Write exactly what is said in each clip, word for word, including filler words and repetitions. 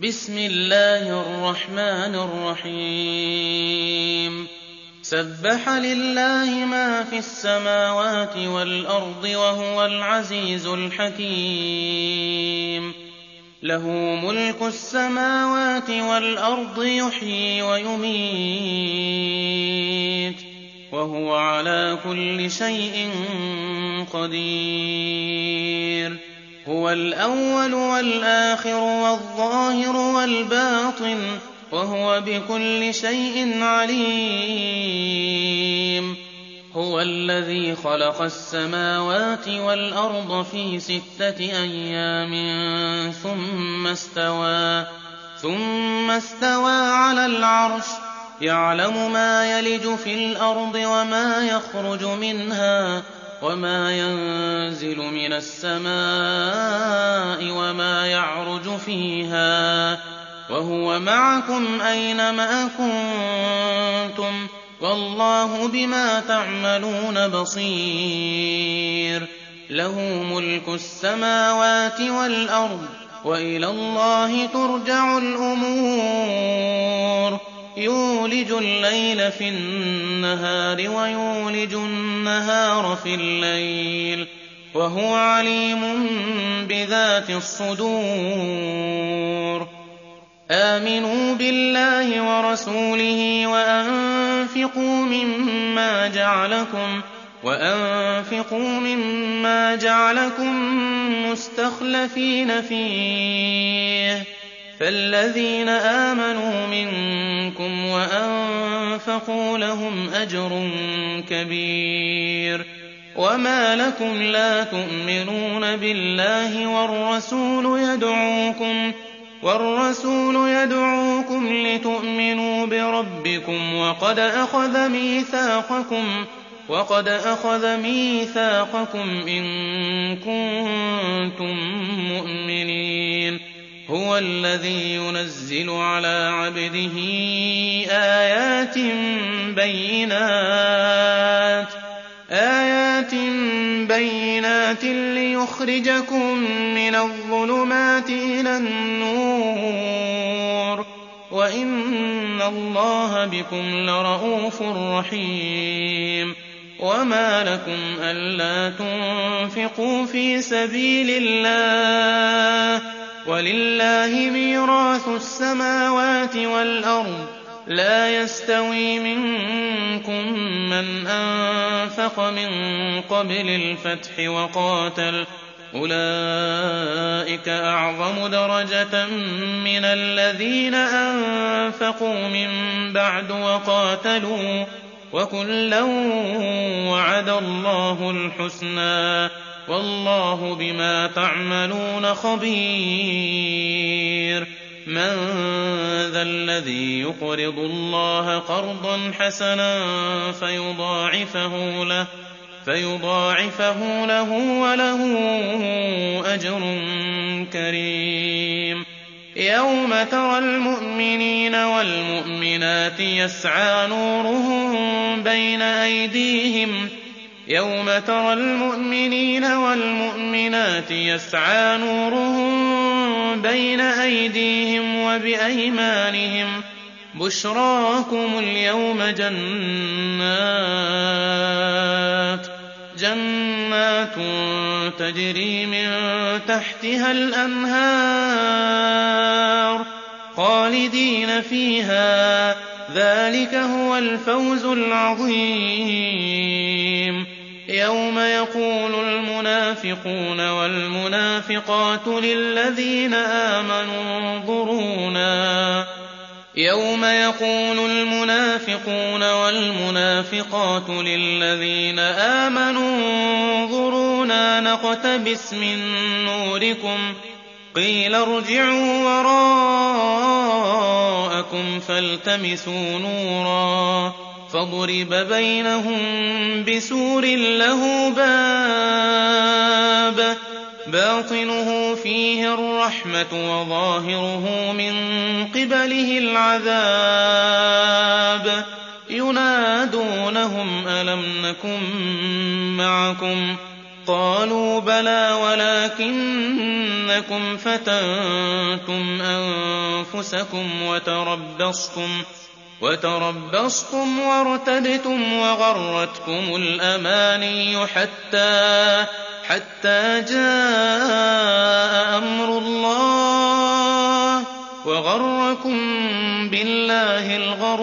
بسم الله الرحمن الرحيم سبح لله ما في السماوات والأرض وهو العزيز الحكيم له ملك السماوات والأرض يحيي ويميت وهو على كل شيء قدير هو الأول والآخر والظاهر والباطن وهو بكل شيء عليم هو الذي خلق السماوات والأرض في ستة أيام ثم استوى ثم استوى على العرش يعلم ما يلج في الأرض وما يخرج منها وما ينزل من السماء وما يعرج فيها وهو معكم أينما كنتم والله بما تعملون بصير له ملك السماوات والأرض وإلى الله ترجع الأمور يولج الليل في النهار ويولج النهار في الليل وهو عليم بذات الصدور آمنوا بالله ورسوله وأنفقوا مما جعلكم وأنفقوا مما جعلكم مستخلفين فيه فالذين آمنوا منكم وأنفقوا لهم أجر كبير وما لكم لا تؤمنون بالله والرسول يدعوكم والرسول يدعوكم لتؤمنوا بربكم وقد أخذ ميثاقكم وقد أخذ ميثاقكم إن كنتم مؤمنين هو الذي ينزل على عبده آيات بينات آيات بينات ليخرجكم من الظلمات إلى النور وإن الله بكم لرءوف رحيم وما لكم ألا تنفقوا في سبيل الله ولله ميراث السماوات والأرض لا يستوي منكم من أنفق من قبل الفتح وقاتل أولئك أعظم درجة من الذين أنفقوا من بعد وقاتلوا وكلا وعد الله الحسنى والله بما تعملون خبير من ذا الذي يقرض الله قرضا حسنا فيضاعفه له فيضاعفه له وله أجر كريم يوم ترى المؤمنين والمؤمنات يسعى نورهم بين أيديهم يوم ترى المؤمنين والمؤمنات يسعى نورهم بين أيديهم وبأيمانهم بشراكم اليوم جنات جنات تجري من تحتها الأنهار خالدين فيها ذلك هو الفوز العظيم يوم يقول المنافقون والمنافقات للذين آمنوا انظرونا يوم يقول المنافقون والمنافقات للذين آمنوا انظرونا نقتبس من نوركم قيل ارجعوا وراءكم فالتمسوا نورا فضرب بينهم بسور له باب باطنه فيه الرحمة وظاهره من قبله العذاب ينادونهم ألم نكن معكم قالوا بلى ولكنكم فتنتم أنفسكم وتربصتم وتربصتم وارتبتم وغرتكم الأماني حتى حتى جاء أمر الله وغركم بالله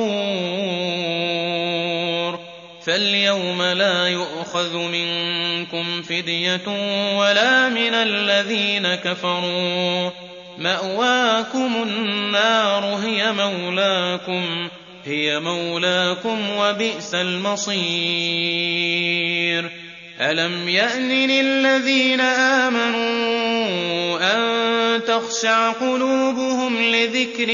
الغرور. فاليوم لا يؤخذ منكم فدية ولا من الذين كفروا، مأواكم النار هي مولاكم هي مولاكم وبئس المصير. ألم يأن للذين آمنوا أن تخشع قلوبهم لذكر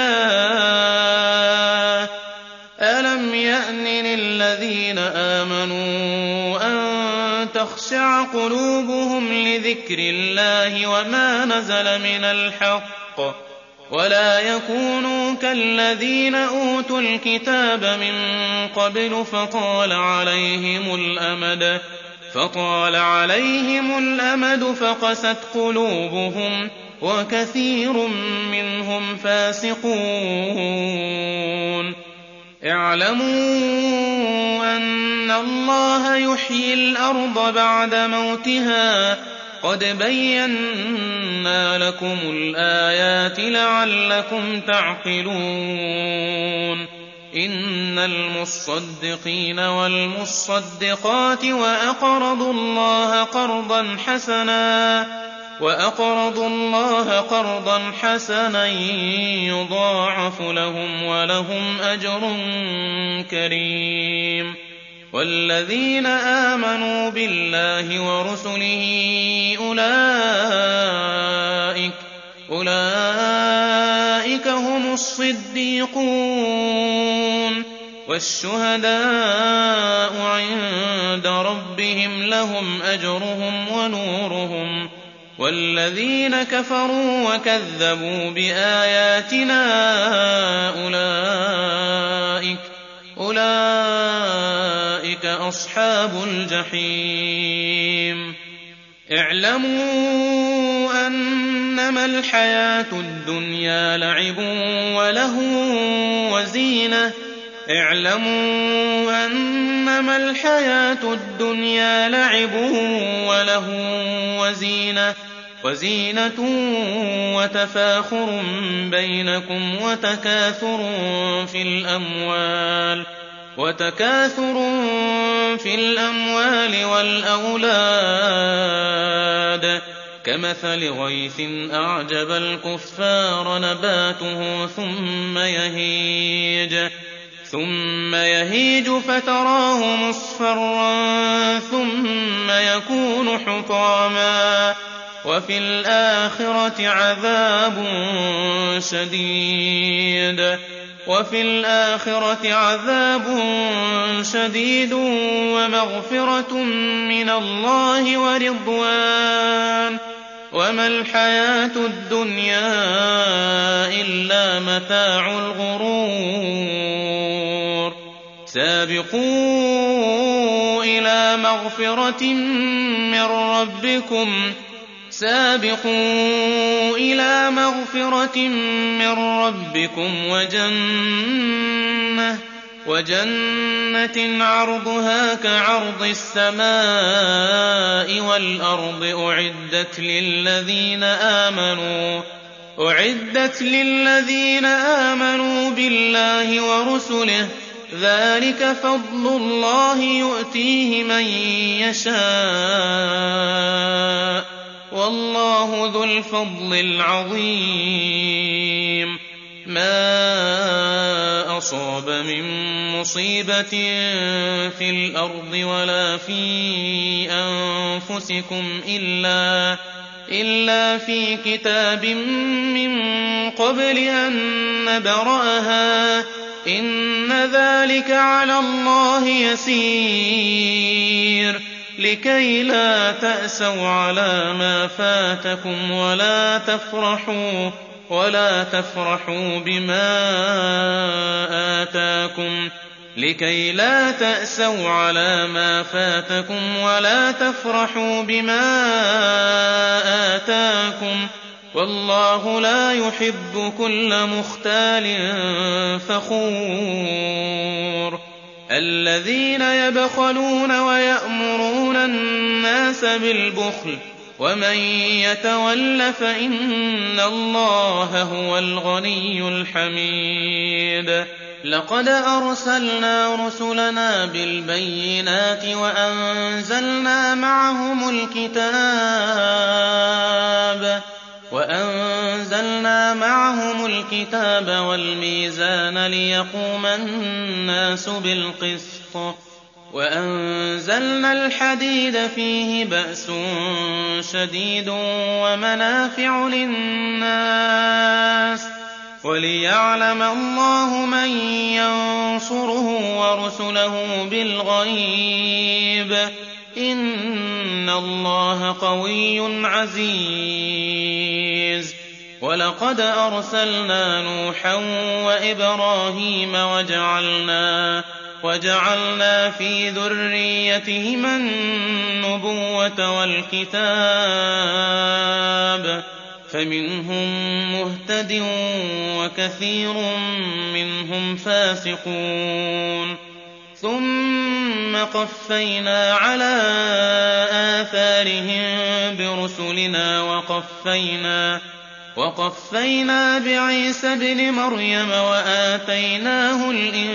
الله ألم يأن للذين آمنوا أن تخشع قلوبهم لذكر الله وما نزل من الحق ولا يكونوا كالذين أوتوا الكتاب من قبل فطال عليهم الأمد فطال عليهم الأمد فقست قلوبهم وكثير منهم فاسقون. اعلموا أن الله يحيي الأرض بعد موتها قد بينا لكم الآيات لعلكم تعقلون. إن المصدقين والمصدقات وأقرضوا الله قرضا حسنا وأقرضوا الله قرضا حسنا يضاعف لهم ولهم أجر كريم. والذين آمنوا بالله ورسله أولئك أولئك هم الصديقون والشهداء عند ربهم لهم أجرهم ونورهم. والذين كفروا وكذبوا بآياتنا أولئك أولئك أصحاب الجحيم. اعلموا أنما الحياة الدنيا لعب ولهو وزينة اعلموا أنما الحياة الدنيا لعب ولهو وزينة وزينة وتفاخر بينكم وتكاثر في الأموال وتكاثر في الأموال والأولاد كمثل غيث أعجب الكفار نباته ثم يهيج ثم يهيج فتراه مصفرا ثم يكون حطاما وفي الآخرة عذاب شديد وفي الآخرة عذاب شديد ومغفرة من الله ورضوان وما الحياة الدنيا إلا متاع الغرور. سابقوا إلى مغفرة من ربكم سابقوا إلى مغفرة من ربكم وجنة وجنة عرضها كعرض السماء والأرض أعدت للذين آمنوا أعدت للذين آمنوا بالله ورسله ذلك فضل الله يؤتيه من يشاء والله ذو الفضل العظيم. ما أصاب من مصيبة في الأرض ولا في أنفسكم إلا إلا في كتاب من قبل أن نبرأها إن ذلك على الله يسير لكي لا تأسوا على ما فاتكم ولا تفرحوا ولا تفرحوا بما آتاكم لكي لا تأسوا على ما فاتكم ولا تفرحوا بما آتاكم والله لا يحب كل مختال فخور الذين يبخلون ويأمرون الناس بالبخل ومن يتول فإن الله هو الغني الحميد لقد أرسلنا رسلنا بالبينات وأنزلنا معهم الكتاب وأنزلنا معهم الكتاب والميزان ليقوم الناس بالقسط وأنزلنا الحديد فيه بأس شديد ومنافع للناس وليعلم الله من ينصره ورسله بالغيب إن الله قوي عزيز ولقد أرسلنا نوحا وإبراهيم وجعلنا وجعلنا في ذريتهما النبوة والكتاب فمنهم مهتد وكثير منهم فاسقون ثم قفينا على آثارهم برسلنا وقفينا وقفينا بعيسى ابن مريم وآتيناه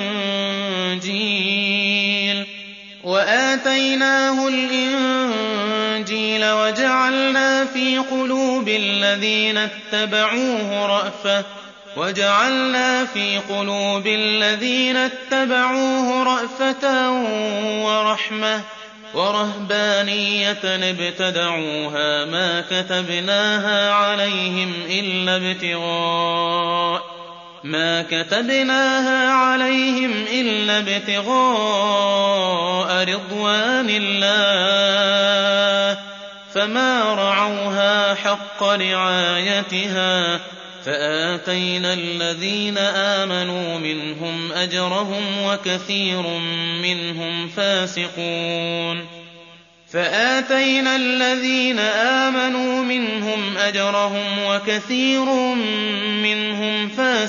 الإنجيل وآتيناه الإنجيل وجعلنا في قلوب الذين اتبعوه رأفة وجعلنا في قلوب الذين اتبعوه رأفة ورحمة ورهبانية ابتدعوها ما كتبناها عليهم إلا ابتغاء ما كتبناها عليهم إلا ابتغاء رضوان الله فما رعوها حق رعايتها فآتينا الذين آمنوا منهم أجرهم وكثير منهم فاسقون فآتينا الذين آمنوا منهم أجرهم وكثير منهم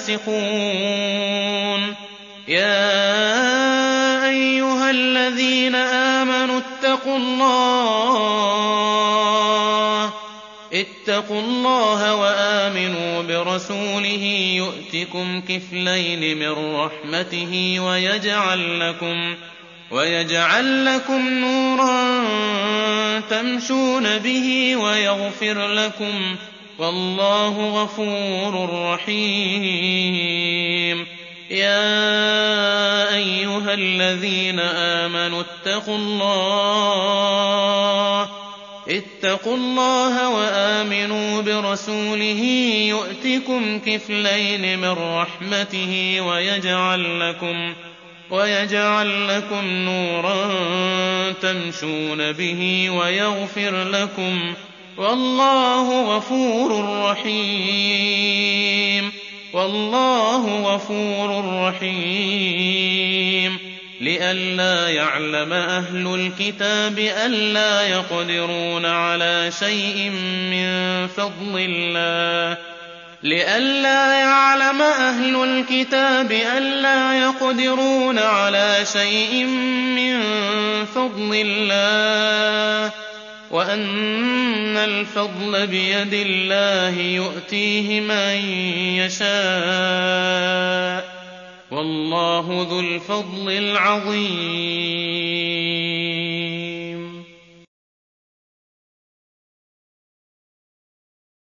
فاسقون يا أيها الذين آمنوا اتقوا الله اتقوا الله وآمنوا برسوله يؤتكم كفلين من رحمته ويجعل لكم ويجعل لكم نورا تمشون به ويغفر لكم والله غفور رحيم يا أيها الذين آمنوا اتقوا الله اتقوا الله وآمنوا برسوله يؤتكم كفلين من رحمته ويجعل لكم ويجعل لكم نورا تمشون به ويغفر لكم والله غفور رحيم والله غفور رحيم لئلا يعلم أهل الكتاب ألا يقدرون على شيء من فضل الله لئلا يعلم أهل الكتاب ألا يقدرون على شيء من فضل الله وأن الفضل بيد الله يؤتيه من يشاء والله ذو الفضل العظيم